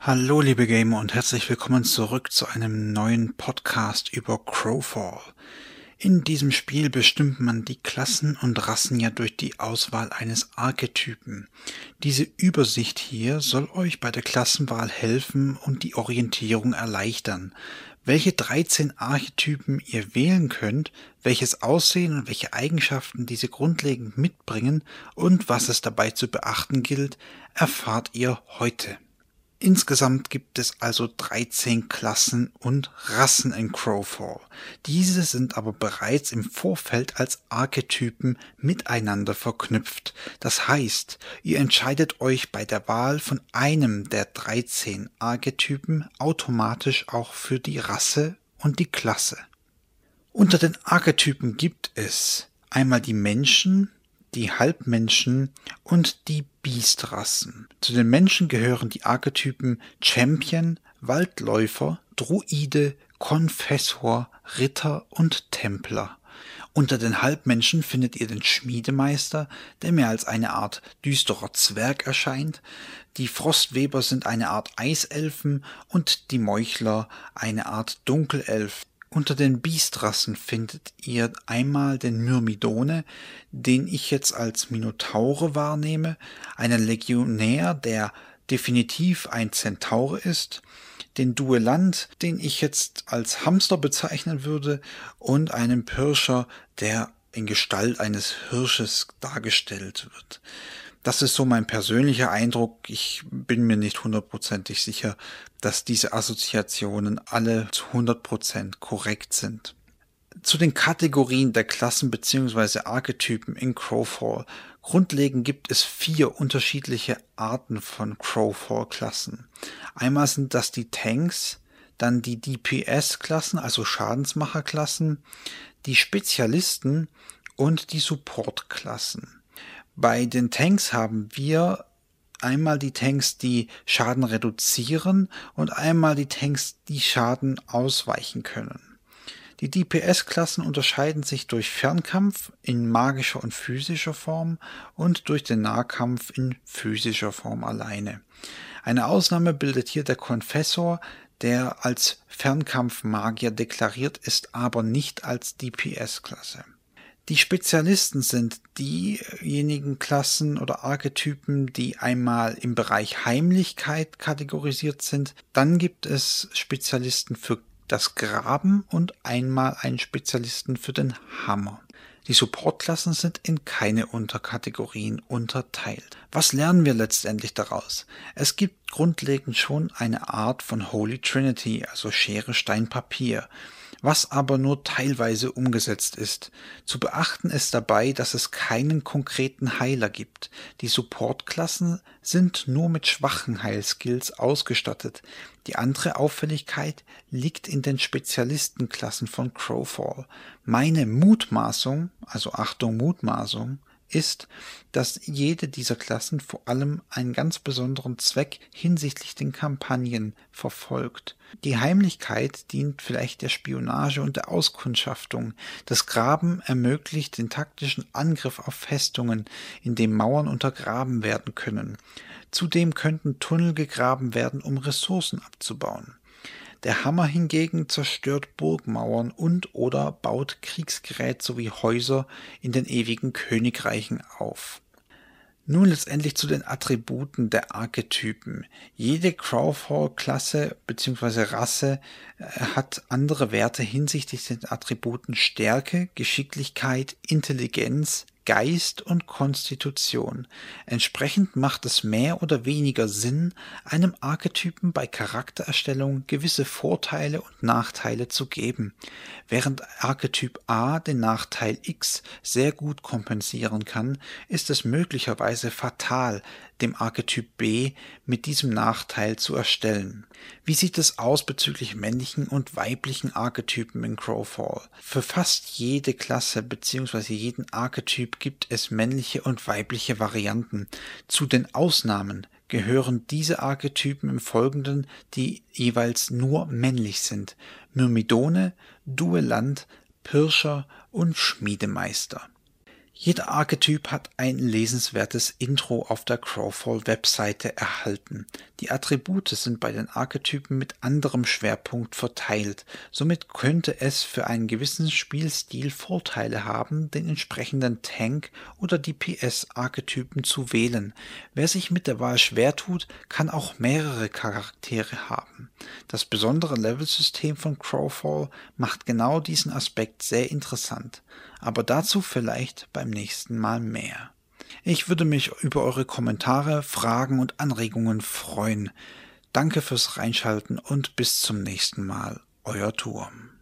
Hallo liebe Gamer und herzlich willkommen zurück zu einem neuen Podcast über Crowfall. In diesem Spiel bestimmt man die Klassen und Rassen ja durch die Auswahl eines Archetypen. Diese Übersicht hier soll euch bei der Klassenwahl helfen und die Orientierung erleichtern. Welche 13 Archetypen ihr wählen könnt, welches Aussehen und welche Eigenschaften diese grundlegend mitbringen und was es dabei zu beachten gilt, erfahrt ihr heute. Insgesamt gibt es also 13 Klassen und Rassen in Crowfall. Diese sind aber bereits im Vorfeld als Archetypen miteinander verknüpft. Das heißt, ihr entscheidet euch bei der Wahl von einem der 13 Archetypen automatisch auch für die Rasse und die Klasse. Unter den Archetypen gibt es einmal die Menschen, die Halbmenschen und die Beastrassen. Zu den Menschen gehören die Archetypen Champion, Waldläufer, Druide, Konfessor, Ritter und Templer. Unter den Halbmenschen findet ihr den Schmiedemeister, der mehr als eine Art düsterer Zwerg erscheint. Die Frostweber sind eine Art Eiselfen und die Meuchler eine Art Dunkelelf. Unter den Beastrassen findet ihr einmal den Myrmidone, den ich jetzt als Minotaure wahrnehme, einen Legionär, der definitiv ein Zentaure ist, den Duellant, den ich jetzt als Hamster bezeichnen würde, und einen Pirscher, der in Gestalt eines Hirsches dargestellt wird. Das ist so mein persönlicher Eindruck. Ich bin mir nicht hundertprozentig sicher, dass diese Assoziationen alle zu 100% korrekt sind. Zu den Kategorien der Klassen bzw. Archetypen in Crowfall. Grundlegend gibt es 4 unterschiedliche Arten von Crowfall-Klassen. Einmal sind das die Tanks, dann die DPS-Klassen, also Schadensmacher-Klassen, die Spezialisten und die Support-Klassen. Bei den Tanks haben wir einmal die Tanks, die Schaden reduzieren und einmal die Tanks, die Schaden ausweichen können. Die DPS-Klassen unterscheiden sich durch Fernkampf in magischer und physischer Form und durch den Nahkampf in physischer Form alleine. Eine Ausnahme bildet hier der Konfessor, der als Fernkampfmagier deklariert ist, aber nicht als DPS-Klasse. Die Spezialisten sind diejenigen Klassen oder Archetypen, die einmal im Bereich Heimlichkeit kategorisiert sind. Dann gibt es Spezialisten für das Graben und einmal einen Spezialisten für den Hammer. Die Supportklassen sind in keine Unterkategorien unterteilt. Was lernen wir letztendlich daraus? Es gibt grundlegend schon eine Art von Holy Trinity, also Schere, Stein, Papier, was aber nur teilweise umgesetzt ist. Zu beachten ist dabei, dass es keinen konkreten Heiler gibt. Die Supportklassen sind nur mit schwachen Heilskills ausgestattet. Die andere Auffälligkeit liegt in den Spezialistenklassen von Crowfall. Meine Mutmaßung, also Achtung Mutmaßung, ist, dass jede dieser Klassen vor allem einen ganz besonderen Zweck hinsichtlich den Kampagnen verfolgt. Die Heimlichkeit dient vielleicht der Spionage und der Auskundschaftung. Das Graben ermöglicht den taktischen Angriff auf Festungen, in dem Mauern untergraben werden können. Zudem könnten Tunnel gegraben werden, um Ressourcen abzubauen. Der Hammer hingegen zerstört Burgmauern und/oder baut Kriegsgerät sowie Häuser in den ewigen Königreichen auf. Nun letztendlich zu den Attributen der Archetypen. Jede Crowfall-Klasse bzw. Rasse hat andere Werte hinsichtlich den Attributen Stärke, Geschicklichkeit, Intelligenz, Geist und Konstitution. Entsprechend macht es mehr oder weniger Sinn, einem Archetypen bei Charaktererstellung gewisse Vorteile und Nachteile zu geben. Während Archetyp A den Nachteil X sehr gut kompensieren kann, ist es möglicherweise fatal, dem Archetyp B mit diesem Nachteil zu erstellen. Wie sieht es aus bezüglich männlichen und weiblichen Archetypen in Crowfall? Für fast jede Klasse bzw. jeden Archetyp gibt es männliche und weibliche Varianten. Zu den Ausnahmen gehören diese Archetypen im Folgenden, die jeweils nur männlich sind: Myrmidone, Duellant, Pirscher und Schmiedemeister. Jeder Archetyp hat ein lesenswertes Intro auf der Crowfall-Webseite erhalten. Die Attribute sind bei den Archetypen mit anderem Schwerpunkt verteilt. Somit könnte es für einen gewissen Spielstil Vorteile haben, den entsprechenden Tank- oder DPS-Archetypen zu wählen. Wer sich mit der Wahl schwer tut, kann auch mehrere Charaktere haben. Das besondere Levelsystem von Crowfall macht genau diesen Aspekt sehr interessant. Aber dazu vielleicht beim nächsten Mal mehr. Ich würde mich über eure Kommentare, Fragen und Anregungen freuen. Danke fürs Reinschalten und bis zum nächsten Mal. Euer Turm.